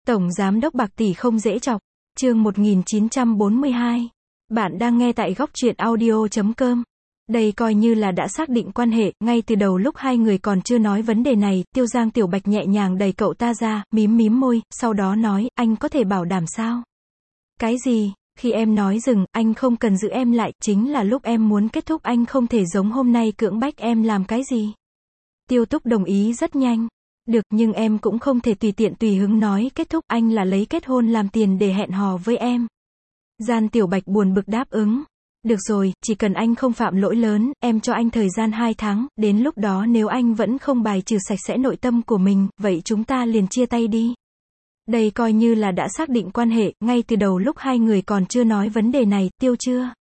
Tổng Giám đốc bạc tỷ không dễ chọc. Chương 1942. Bạn đang nghe tại Góc Truyện Audio.com. Đây coi như là đã xác định quan hệ, ngay từ đầu lúc hai người còn chưa nói vấn đề này, Giang Tiểu Bạch nhẹ nhàng đẩy cậu ta ra, mím môi, sau đó nói, anh có thể bảo đảm sao? Cái gì? Khi em nói dừng, anh không cần giữ em lại, chính là lúc em muốn kết thúc anh không thể giống hôm nay cưỡng bách em làm cái gì. Tiêu Túc đồng ý rất nhanh. Được, nhưng em cũng không thể tùy tiện tùy hứng nói kết thúc, anh là lấy kết hôn làm tiền để hẹn hò với em. Giang Tiểu Bạch buồn bực đáp ứng. Được rồi, chỉ cần anh không phạm lỗi lớn, em cho anh thời gian 2 tháng, đến lúc đó nếu anh vẫn không bài trừ sạch sẽ nội tâm của mình, vậy chúng ta liền chia tay đi. Đây coi như là đã xác định quan hệ, ngay từ đầu lúc hai người còn chưa nói vấn đề này, chưa.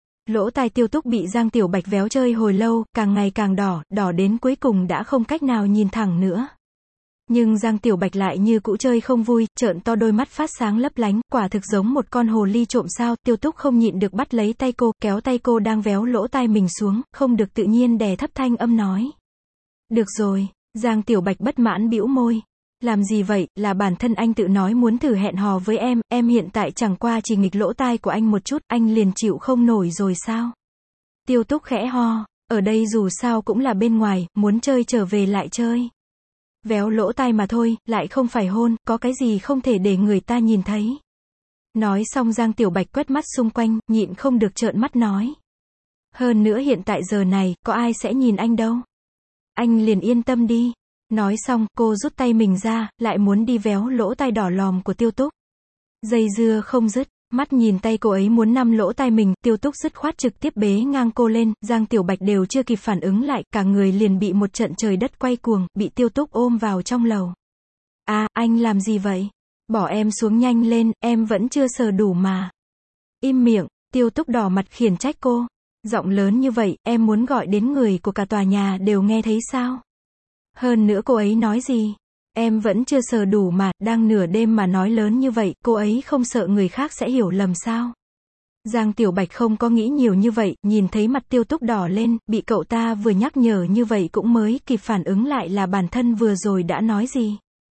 Lỗ tai Tiêu Túc bị Giang Tiểu Bạch véo chơi hồi lâu, càng ngày càng đỏ đến cuối cùng đã không cách nào nhìn thẳng nữa. Nhưng Giang Tiểu Bạch lại như cũ chơi không vui, trợn to đôi mắt phát sáng lấp lánh, quả thực giống một con hồ ly trộm sao. Tiêu Túc không nhịn được bắt lấy tay cô, kéo tay cô đang véo lỗ tai mình xuống, không được tự nhiên đè thấp thanh âm nói. Được rồi, Giang Tiểu Bạch bất mãn bĩu môi. Làm gì vậy, là bản thân anh tự nói muốn thử hẹn hò với em hiện tại chẳng qua chỉ nghịch lỗ tai của anh một chút, anh liền chịu không nổi rồi sao? Tiêu Túc khẽ ho, ở đây dù sao cũng là bên ngoài, muốn chơi trở về lại chơi. Véo lỗ tai mà thôi, lại không phải hôn, có cái gì không thể để người ta nhìn thấy. Nói xong Giang Tiểu Bạch quét mắt xung quanh, nhịn không được trợn mắt nói. Hơn nữa hiện tại giờ này, có ai sẽ nhìn anh đâu. Anh liền yên tâm đi. Nói xong, cô rút tay mình ra, lại muốn đi véo lỗ tai đỏ lòm của Tiêu Túc. Dây dưa không dứt, mắt nhìn tay cô ấy muốn nắm lỗ tai mình, Tiêu Túc dứt khoát trực tiếp bế ngang cô lên, Giang Tiểu Bạch đều chưa kịp phản ứng lại, cả người liền bị một trận trời đất quay cuồng, bị Tiêu Túc ôm vào trong lầu. À, anh làm gì vậy? Bỏ em xuống nhanh lên, em vẫn chưa sờ đủ mà. Im miệng, Tiêu Túc đỏ mặt khiển trách cô. Giọng lớn như vậy, em muốn gọi đến người của cả tòa nhà đều nghe thấy sao? Hơn nữa cô ấy nói gì? Em vẫn chưa sờ đủ mà, đang nửa đêm mà nói lớn như vậy, cô ấy không sợ người khác sẽ hiểu lầm sao? Giang Tiểu Bạch không có nghĩ nhiều như vậy, nhìn thấy mặt Tiêu Túc đỏ lên, bị cậu ta vừa nhắc nhở như vậy cũng mới kịp phản ứng lại là bản thân vừa rồi đã nói gì.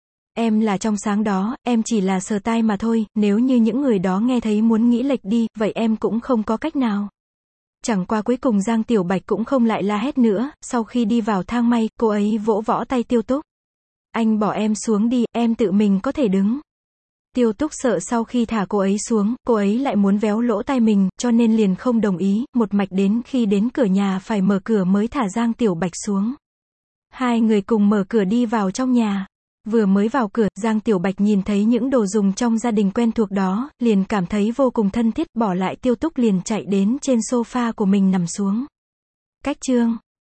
Em là trong sáng đó, em chỉ là sờ tai mà thôi, nếu như những người đó nghe thấy muốn nghĩ lệch đi, vậy em cũng không có cách nào. Chẳng qua cuối cùng Giang Tiểu Bạch cũng không lại la hét nữa, sau khi đi vào thang may, cô ấy vỗ võ tay Tiêu Túc. Anh bỏ em xuống đi, em tự mình có thể đứng. Tiêu Túc sợ sau khi thả cô ấy xuống, cô ấy lại muốn véo lỗ tai mình, cho nên liền không đồng ý, một mạch đến khi đến cửa nhà phải mở cửa mới thả Giang Tiểu Bạch xuống. Hai người cùng mở cửa đi vào trong nhà. Vừa mới vào cửa, Giang Tiểu Bạch nhìn thấy những đồ dùng trong gia đình quen thuộc đó, liền cảm thấy vô cùng thân thiết, bỏ lại Tiêu Túc liền chạy đến trên sofa của mình nằm xuống. Cách chương